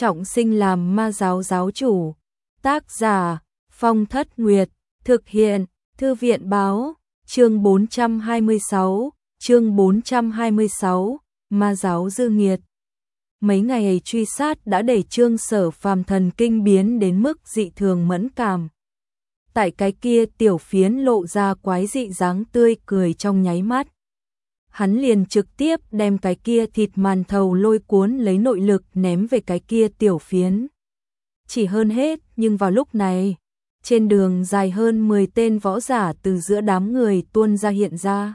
trọng sinh làm ma giáo giáo chủ. Tác giả Phong Thất Nguyệt, thực hiện Thư viện Báo, chương 426, ma giáo dư nghiệt. Mấy ngày ấy truy sát đã đẩy Trương Sở Phàm thần kinh biến đến mức dị thường mẫn cảm. Tại cái kia tiểu phiến lộ ra quái dị dáng tươi cười trong nháy mắt. Hắn liền trực tiếp đem cái kia thịt màn thầu lôi cuốn lấy nội lực ném về cái kia tiểu phiến. Chỉ hơn hết, nhưng vào lúc này, trên đường dài hơn 10 tên võ giả từ giữa đám người tuôn ra hiện ra.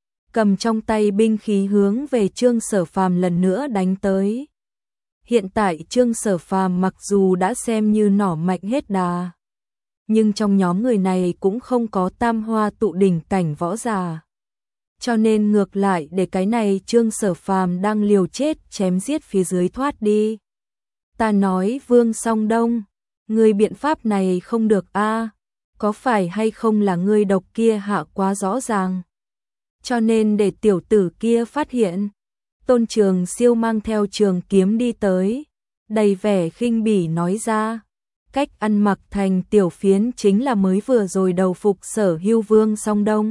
Cầm trong tay binh khí hướng về Trương Sở Phàm lần nữa đánh tới. Hiện tại Trương Sở Phàm mặc dù đã xem như nỏ mạnh hết đà, nhưng trong nhóm người này cũng không có tam hoa tụ đỉnh cảnh võ giả. Cho nên ngược lại để cái này Trương Sở Phàm đang liều chết chém giết phía dưới thoát đi. Ta nói Vương Song Đông, ngươi biện pháp này không được a, có phải hay không là ngươi độc kia hạ quá rõ ràng. Cho nên để tiểu tử kia phát hiện. Tôn Trường Siêu mang theo trường kiếm đi tới, đầy vẻ khinh bỉ nói ra. Cách ăn mặc thành tiểu phiến chính là mới vừa rồi đầu phục Sở Hưu Vương Song Đông.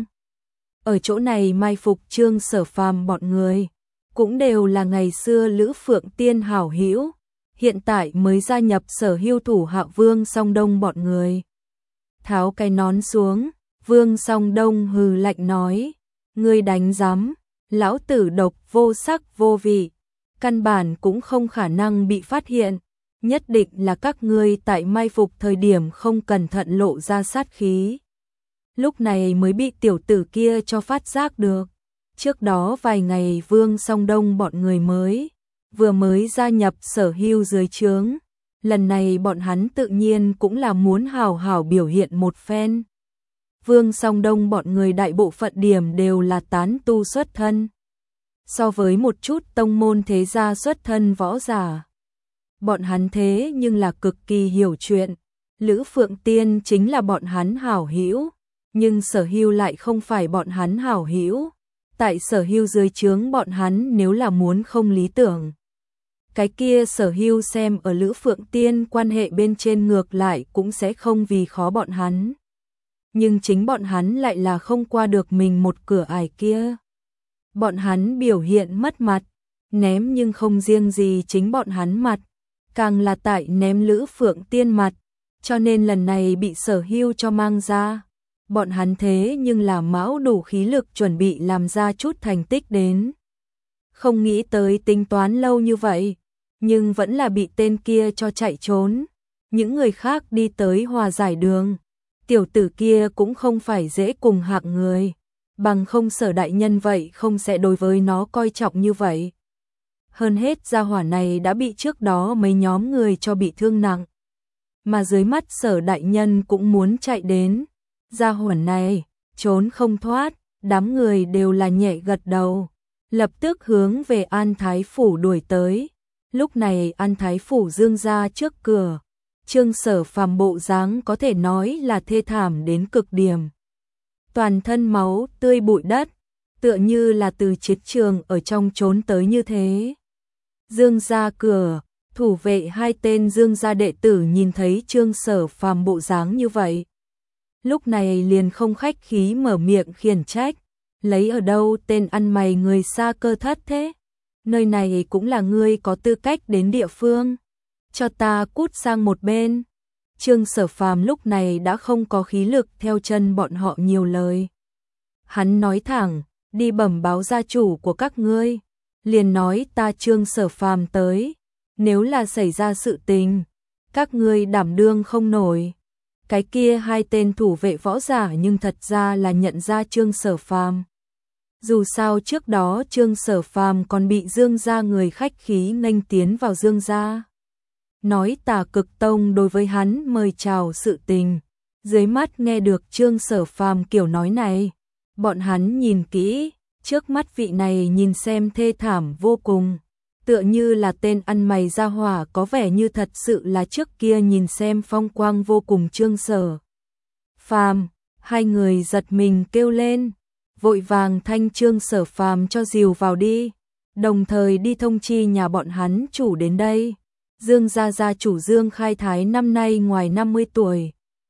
Ở chỗ này mai phục Trương Sở Phàm bọn người, cũng đều là ngày xưa Lữ Phượng Tiên hảo hữu, hiện tại mới gia nhập Sở Hưu thủ hạ Vương Song Đông bọn người. Tháo cái nón xuống, Vương Song Đông hừ lạnh nói, ngươi đánh rắm, lão tử độc vô sắc vô vị, căn bản cũng không khả năng bị phát hiện, nhất định là các ngươi tại mai phục thời điểm không cẩn thận lộ ra sát khí. Lúc này mới bị tiểu tử kia cho phát giác được. Trước đó vài ngày Vương Song Đông bọn người vừa mới gia nhập Sở Hưu dưới trướng. Lần này bọn hắn tự nhiên cũng là muốn hào hào biểu hiện một phen. Vương Song Đông bọn người đại bộ phận điểm đều là tán tu xuất thân. So với một chút tông môn thế gia xuất thân võ giả, bọn hắn thế nhưng là cực kỳ hiểu chuyện. Lữ Phượng Tiên chính là bọn hắn hảo hữu, nhưng Sở Hưu lại không phải bọn hắn hảo hữu. Tại Sở Hưu dưới trướng bọn hắn nếu là muốn không lý tưởng, cái kia Sở Hưu xem ở Lữ Phượng Tiên quan hệ bên trên ngược lại cũng sẽ không vì khó bọn hắn. Nhưng chính bọn hắn lại là không qua được mình một cửa ải kia. Bọn hắn biểu hiện mất mặt, ném nhưng không riêng gì chính bọn hắn mặt, càng là tại ném Lữ Phượng Tiên mặt, cho nên lần này bị Sở Hưu cho mang ra. Bọn hắn thế nhưng là mão đủ khí lực chuẩn bị làm ra chút thành tích đến. Không nghĩ tới tính toán lâu như vậy, nhưng vẫn là bị tên kia cho chạy trốn. Những người khác đi tới hòa giải đường. Tiểu tử kia cũng không phải dễ cùng hạng người, bằng không Sở đại nhân vậy không sẽ đối với nó coi trọng như vậy. Hơn hết gia hỏa này đã bị trước đó mấy nhóm người cho bị thương nặng, mà dưới mắt Sở đại nhân cũng muốn chạy đến. Gia hỏa này trốn không thoát, đám người đều là nhẹ gật đầu, lập tức hướng về An Thái Phủ đuổi tới. Lúc này An Thái Phủ Dương ra trước cửa. Trương Sở Phàm bộ dáng có thể nói là thê thảm đến cực điểm. Toàn thân máu tươi bụi đất, tựa như là từ chiến trường ở trong trốn tới như thế. Dương ra cửa, thủ vệ hai tên Dương gia đệ tử nhìn thấy Trương Sở Phàm bộ dáng như vậy. Lúc này liền không khách khí mở miệng khiển trách, lấy ở đâu tên ăn mày người xa cơ thất thế? Nơi này cũng là ngươi có tư cách đến địa phương. Cho ta cút sang một bên. Trương Sở Phàm lúc này đã không có khí lực theo chân bọn họ nhiều lời. Hắn nói thẳng, đi bẩm báo gia chủ của các ngươi. Liền nói ta Trương Sở Phàm tới. Nếu là xảy ra sự tình, các ngươi đảm đương không nổi. Cái kia hai tên thủ vệ võ giả nhưng thật ra là nhận ra Trương Sở Phàm. Dù sao trước đó Trương Sở Phàm còn bị Dương gia người khách khí nghênh tiến vào Dương gia. Nói Tà Cực Tông đối với hắn mời chào sự tình. Dưới mắt nghe được Trương Sở Phàm kiểu nói này, bọn hắn nhìn kỹ, trước mắt vị này nhìn xem thê thảm vô cùng. Tựa như là tên ăn mày gia hỏa, có vẻ như thật sự là trước kia nhìn xem phong quang vô cùng Trương Sở Phàm. Hai người giật mình kêu lên, vội vàng thanh Trương Sở Phàm cho dìu vào đi, đồng thời đi thông chi nhà bọn hắn chủ đến đây. Dương gia gia chủ Dương Khai Thái năm nay ngoài 50 tuổi.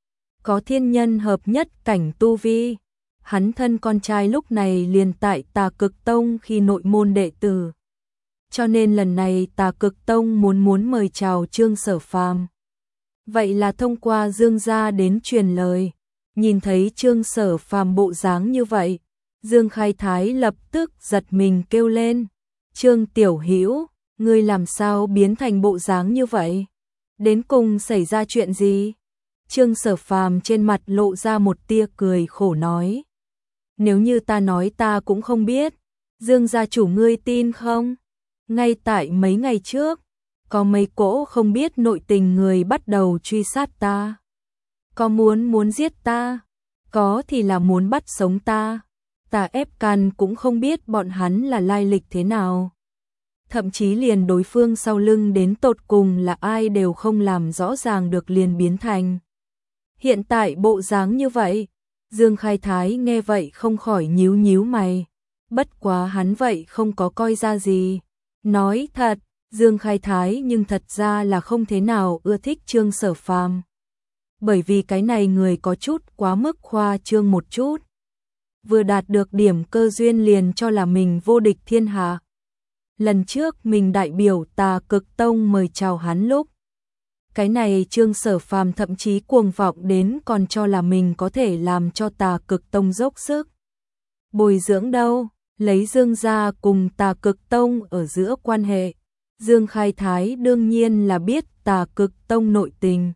Có thiên nhân hợp nhất cảnh tu vi. Hắn thân con trai lúc này liền tại Tà Cực Tông khi nội môn đệ tử. Cho nên lần này Tà Cực Tông muốn mời chào Trương Sở Phàm. Vậy là thông qua Dương gia đến truyền lời. Nhìn thấy Trương Sở Phàm bộ dáng như vậy, Dương Khai Thái lập tức giật mình kêu lên. Trương Tiểu Hữu, ngươi làm sao biến thành bộ dáng như vậy? Đến cùng xảy ra chuyện gì? Trương Sở Phàm trên mặt lộ ra một tia cười khổ nói. Nếu như ta nói ta cũng không biết, Dương gia chủ ngươi tin không? Ngay tại mấy ngày trước, có mấy cỗ không biết nội tình người bắt đầu truy sát ta. Có muốn giết ta, có thì là muốn bắt sống ta. Ta ép can cũng không biết bọn hắn là lai lịch thế nào. Thậm chí liền đối phương sau lưng đến tột cùng là ai đều không làm rõ ràng được liền biến thành. Hiện tại bộ dáng như vậy, Dương Khai Thái nghe vậy không khỏi nhíu mày. Bất quá hắn vậy không có coi ra gì. Nói thật, Dương Khai Thái nhưng thật ra là không thế nào ưa thích Trương Sở Phàm. Bởi vì cái này người có chút quá mức khoa trương một chút. Vừa đạt được điểm cơ duyên liền cho là mình vô địch thiên hạ. Lần trước mình đại biểu Tà Cực Tông mời chào hắn lúc. Cái này Trương Sở Phàm thậm chí cuồng vọng đến còn cho là mình có thể làm cho Tà Cực Tông dốc sức. Bồi dưỡng đâu, lấy Dương gia cùng Tà Cực Tông ở giữa quan hệ. Dương Khai Thái đương nhiên là biết Tà Cực Tông nội tình.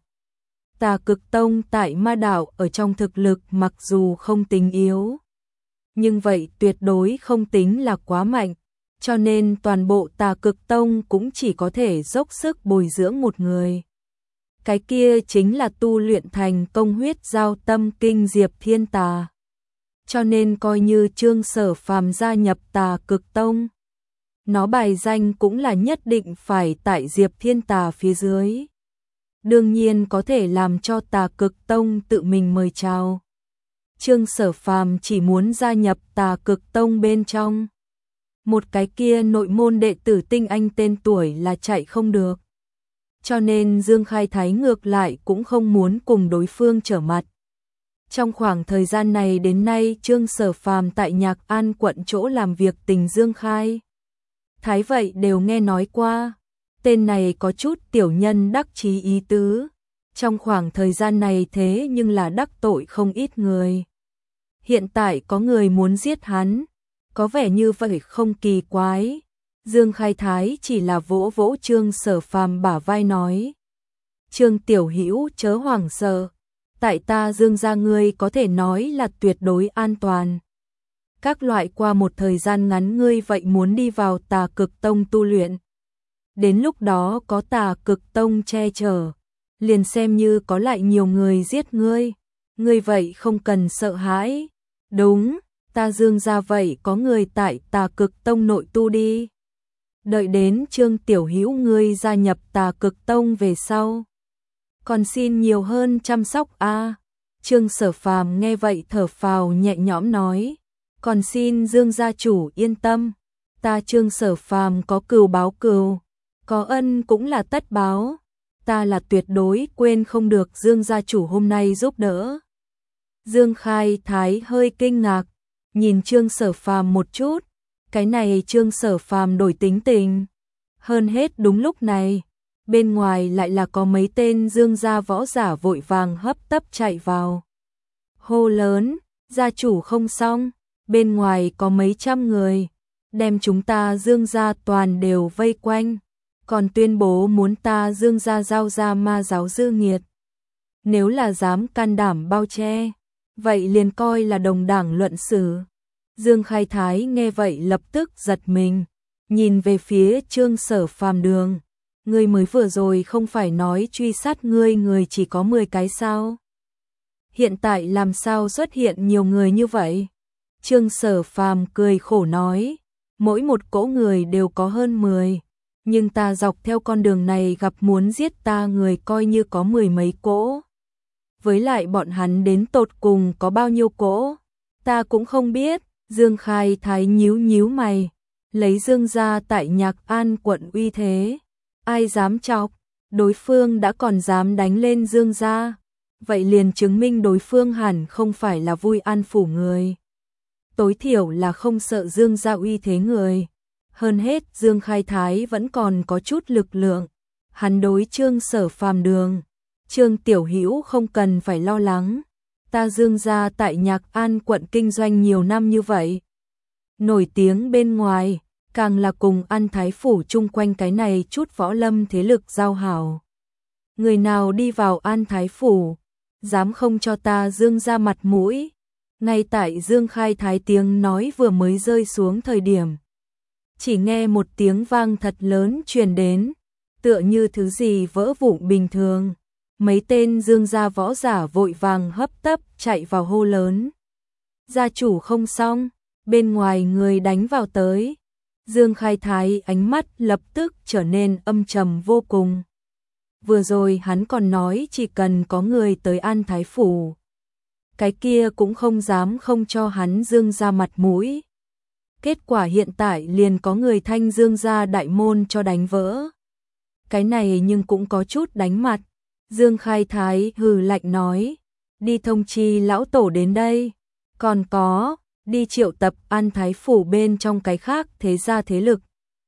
Tà Cực Tông tại Ma Đảo ở trong thực lực mặc dù không tính yếu, nhưng vậy tuyệt đối không tính là quá mạnh, cho nên toàn bộ Tà Cực Tông cũng chỉ có thể dốc sức bồi dưỡng một người. Cái kia chính là tu luyện thành công huyết giao tâm kinh Diệp Thiên Tà. Cho nên coi như Trương Sở Phàm gia nhập Tà Cực Tông, nó bài danh cũng là nhất định phải tại Diệp Thiên Tà phía dưới. Đương nhiên có thể làm cho Tà Cực Tông tự mình mời chào. Trương Sở Phàm chỉ muốn gia nhập Tà Cực Tông bên trong. Một cái kia nội môn đệ tử tinh anh tên tuổi là chạy không được. Cho nên Dương Khai Thái ngược lại cũng không muốn cùng đối phương trở mặt. Trong khoảng thời gian này đến nay Trương Sở Phàm tại Nhạc An quận chỗ làm việc tình Dương Khai Thái vậy đều nghe nói qua. Tên này có chút tiểu nhân đắc chí ý tứ. Trong khoảng thời gian này thế nhưng là đắc tội không ít người. Hiện tại có người muốn giết hắn. Có vẻ như vậy không kỳ quái. Dương Khai Thái chỉ là vỗ vỗ Trương Sở Phàm bả vai nói. Trương Tiểu Hữu chớ hoảng sợ. Tại ta Dương gia ngươi có thể nói là tuyệt đối an toàn. Các loại qua một thời gian ngắn ngươi vậy muốn đi vào Tà Cực Tông tu luyện. Đến lúc đó có Tà Cực Tông che chở, liền xem như có lại nhiều người giết ngươi, ngươi vậy không cần sợ hãi. Đúng, ta Dương gia vậy có người tại Tà Cực Tông nội tu đi. Đợi đến Trương Tiểu Hữu ngươi gia nhập Tà Cực Tông về sau, còn xin nhiều hơn chăm sóc a. Trương Sở Phàm nghe vậy thở phào nhẹ nhõm nói, còn xin Dương gia chủ yên tâm, ta Trương Sở Phàm có cừu báo cừu, có ân cũng là tất báo, ta là tuyệt đối quên không được Dương gia chủ hôm nay giúp đỡ. Dương Khai Thái hơi kinh ngạc, nhìn Trương Sở Phàm một chút, cái này Trương Sở Phàm đổi tính tình. Hơn hết đúng lúc này, bên ngoài lại là có mấy tên Dương gia võ giả vội vàng hấp tấp chạy vào. Hô lớn, gia chủ không xong, bên ngoài có mấy trăm người, đem chúng ta Dương gia toàn đều vây quanh, còn tuyên bố muốn ta Dương gia giao ra ma giáo dư nghiệt. Nếu là dám can đảm bao che, vậy liền coi là đồng đảng luận xử. Dương Khai Thái nghe vậy lập tức giật mình, nhìn về phía Trương Sở Phàm đường. Ngươi mới vừa rồi không phải nói truy sát ngươi người chỉ có 10 cái sao? Hiện tại làm sao xuất hiện nhiều người như vậy? Trương Sở Phàm cười khổ nói, mỗi một cỗ người đều có hơn 10, nhưng ta dọc theo con đường này gặp muốn giết ta người coi như có 10 mấy cỗ. Với lại bọn hắn đến tột cùng có bao nhiêu cỗ, ta cũng không biết. Dương Khai Thái nhíu mày, lấy Dương gia tại Nhạc An quận uy thế, ai dám chọc, đối phương đã còn dám đánh lên Dương gia, vậy liền chứng minh đối phương hẳn không phải là Vui An phủ người. Tối thiểu là không sợ Dương gia uy thế người. Hơn hết Dương Khai Thái vẫn còn có chút lực lượng. Hắn đối Trương Sở Phàm đường, Trương Tiểu Hữu không cần phải lo lắng. Ta Dương gia tại Nhạc An quận kinh doanh nhiều năm như vậy, nổi tiếng bên ngoài, càng là cùng An Thái phủ chung quanh cái này chút võ lâm thế lực giao hảo. Người nào đi vào An Thái phủ, dám không cho ta Dương gia mặt mũi. Ngay tại Dương Khai Thái tiếng nói vừa mới rơi xuống thời điểm, chỉ nghe một tiếng vang thật lớn truyền đến, tựa như thứ gì vỡ vụn bình thường. Mấy tên Dương gia võ giả vội vàng hấp tấp chạy vào hô lớn. Gia chủ không xong, bên ngoài người đánh vào tới. Dương Khai Thái ánh mắt lập tức trở nên âm trầm vô cùng. Vừa rồi hắn còn nói chỉ cần có người tới An Thái phủ, cái kia cũng không dám không cho hắn Dương gia mặt mũi. Kết quả hiện tại liền có người thanh Dương gia đại môn cho đánh vỡ. Cái này nhưng cũng có chút đánh mặt. Dương Khai Thái hừ lạnh nói, đi thông chi lão tổ đến đây, còn có, đi triệu tập An Thái phủ bên trong cái khác thế gia thế lực.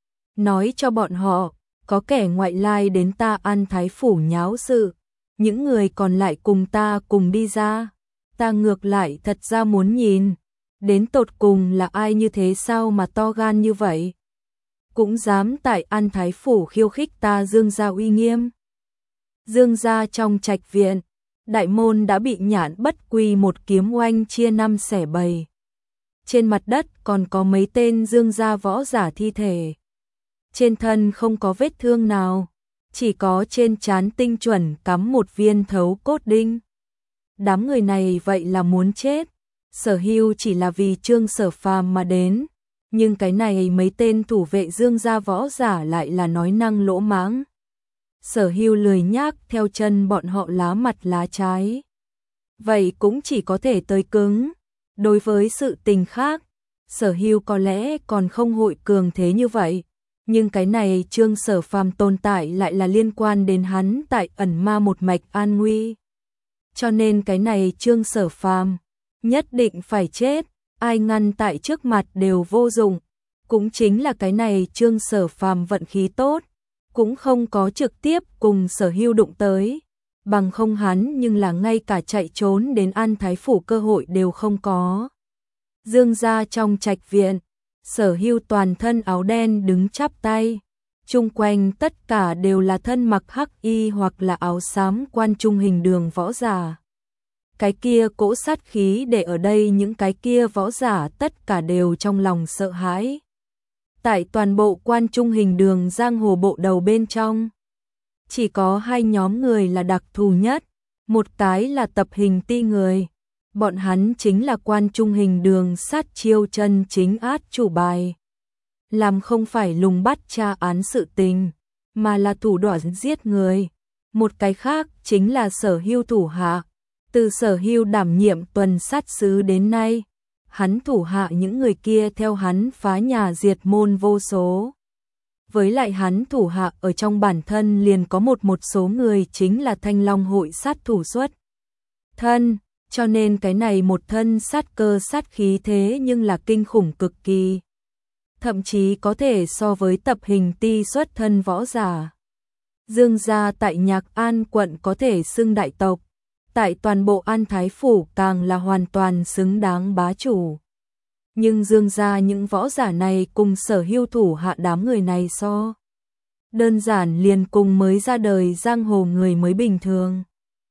Nói cho bọn họ, có kẻ ngoại lai đến ta An Thái phủ nháo sự, những người còn lại cùng ta cùng đi ra. Ta ngược lại thật ra muốn nhìn, đến tột cùng là ai như thế sao mà to gan như vậy? Cũng dám tại An Thái phủ khiêu khích ta Dương gia uy nghiêm. Dương gia trong trạch viện, đại môn đã bị Nhạn Bất Quy một kiếm oanh chia năm xẻ bảy. Trên mặt đất còn có mấy tên Dương gia võ giả thi thể. Trên thân không có vết thương nào, chỉ có trên trán tinh chuẩn cắm một viên thấu cốt đinh. Đám người này vậy là muốn chết. Sở Hưu chỉ là vì Trương Sở Phàm mà đến, nhưng cái này mấy tên thủ vệ Dương gia võ giả lại là nói năng lỗ mãng. Sở Hưu lười nhác theo chân bọn họ lá mặt lá trái. Vậy cũng chỉ có thể tới cứng. Đối với sự tình khác, Sở Hưu có lẽ còn không hội cường thế như vậy, nhưng cái này Trương Sở Phàm tồn tại lại là liên quan đến hắn tại ẩn ma một mạch an nguy. Cho nên cái này Trương Sở Phàm nhất định phải chết, ai ngăn tại trước mặt đều vô dụng. Cũng chính là cái này Trương Sở Phàm vận khí tốt, cũng không có trực tiếp cùng Sở Hưu đụng tới, bằng không hắn nhưng là ngay cả chạy trốn đến An Thái phủ cơ hội đều không có. Dương gia trong trạch viện, Sở Hưu toàn thân áo đen đứng chắp tay, chung quanh tất cả đều là thân mặc hắc y hoặc là áo xám quan trung hình đường võ giả. Cái kia cỗ sát khí để ở đây những cái kia võ giả tất cả đều trong lòng sợ hãi. Tại toàn bộ quan trung hình đường giang hồ bộ đầu bên trong, chỉ có hai nhóm người là đặc thù nhất, một cái là tập hình ti người, bọn hắn chính là quan trung hình đường sát chiêu chân chính át chủ bài. Làm không phải lùng bắt tra án sự tình, mà là thủ đoạn giết người. Một cái khác chính là Sở Hưu thủ hạ. Từ Sở Hưu đảm nhiệm tuần sát sứ đến nay, hắn thủ hạ những người kia theo hắn phá nhà diệt môn vô số. Với lại hắn thủ hạ ở trong bản thân liền có một số người chính là Thanh Long hội sát thủ xuất thân, cho nên cái này một thân sát cơ sát khí thế nhưng là kinh khủng cực kỳ. Thậm chí có thể so với tập hình ti xuất thân võ giả. Dương gia tại Nhạc An quận có thể xưng đại tộc, tại toàn bộ An Thái phủ càng là hoàn toàn xứng đáng bá chủ. Nhưng Dương gia những võ giả này cùng Sở Hưu thủ hạ đám người này so, đơn giản liền cùng mới ra đời giang hồ người mới bình thường.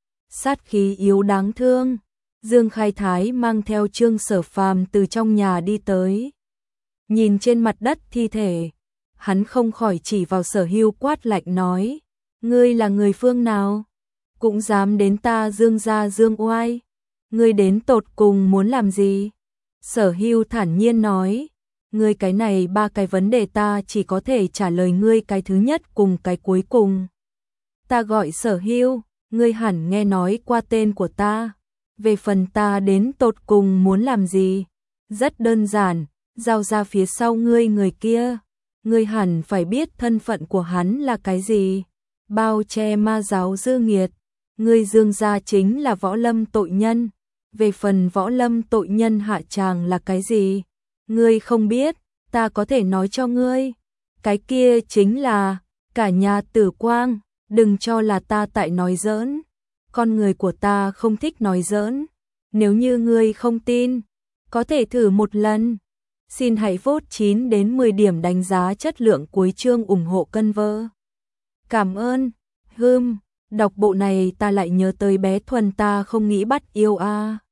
Sát khí yếu đáng thương. Dương Khai Thái mang theo Trương Sở Phàm từ trong nhà đi tới. Nhìn trên mặt đất thi thể, hắn không khỏi chỉ vào Sở Hưu quát lạnh nói, ngươi là người phương nào? Cũng dám đến ta Dương gia Dương oai, ngươi đến tột cùng muốn làm gì? Sở Hưu thản nhiên nói, ngươi cái này ba cái vấn đề ta chỉ có thể trả lời ngươi cái thứ nhất cùng cái cuối cùng. Ta gọi Sở Hưu, ngươi hẳn nghe nói qua tên của ta. Về phần ta đến tột cùng muốn làm gì? Rất đơn giản, giao ra phía sau ngươi người kia. Ngươi hẳn phải biết thân phận của hắn là cái gì. bao che ma giáo dư nghiệt. Ngươi Dương gia chính là võ lâm tội nhân. Về phần võ lâm tội nhân hạ tràng là cái gì? Ngươi không biết, ta có thể nói cho ngươi. Cái kia chính là cả nhà Tử Quang, đừng cho là ta tại nói giỡn. Con người của ta không thích nói giỡn. Nếu như ngươi không tin, có thể thử một lần. Xin hãy vote 9 đến 10 điểm đánh giá chất lượng cuối chương ủng hộ cân vơ. Cảm ơn. Đọc bộ này ta lại nhớ tới bé Thuần ta không nghĩ bắt yêu a.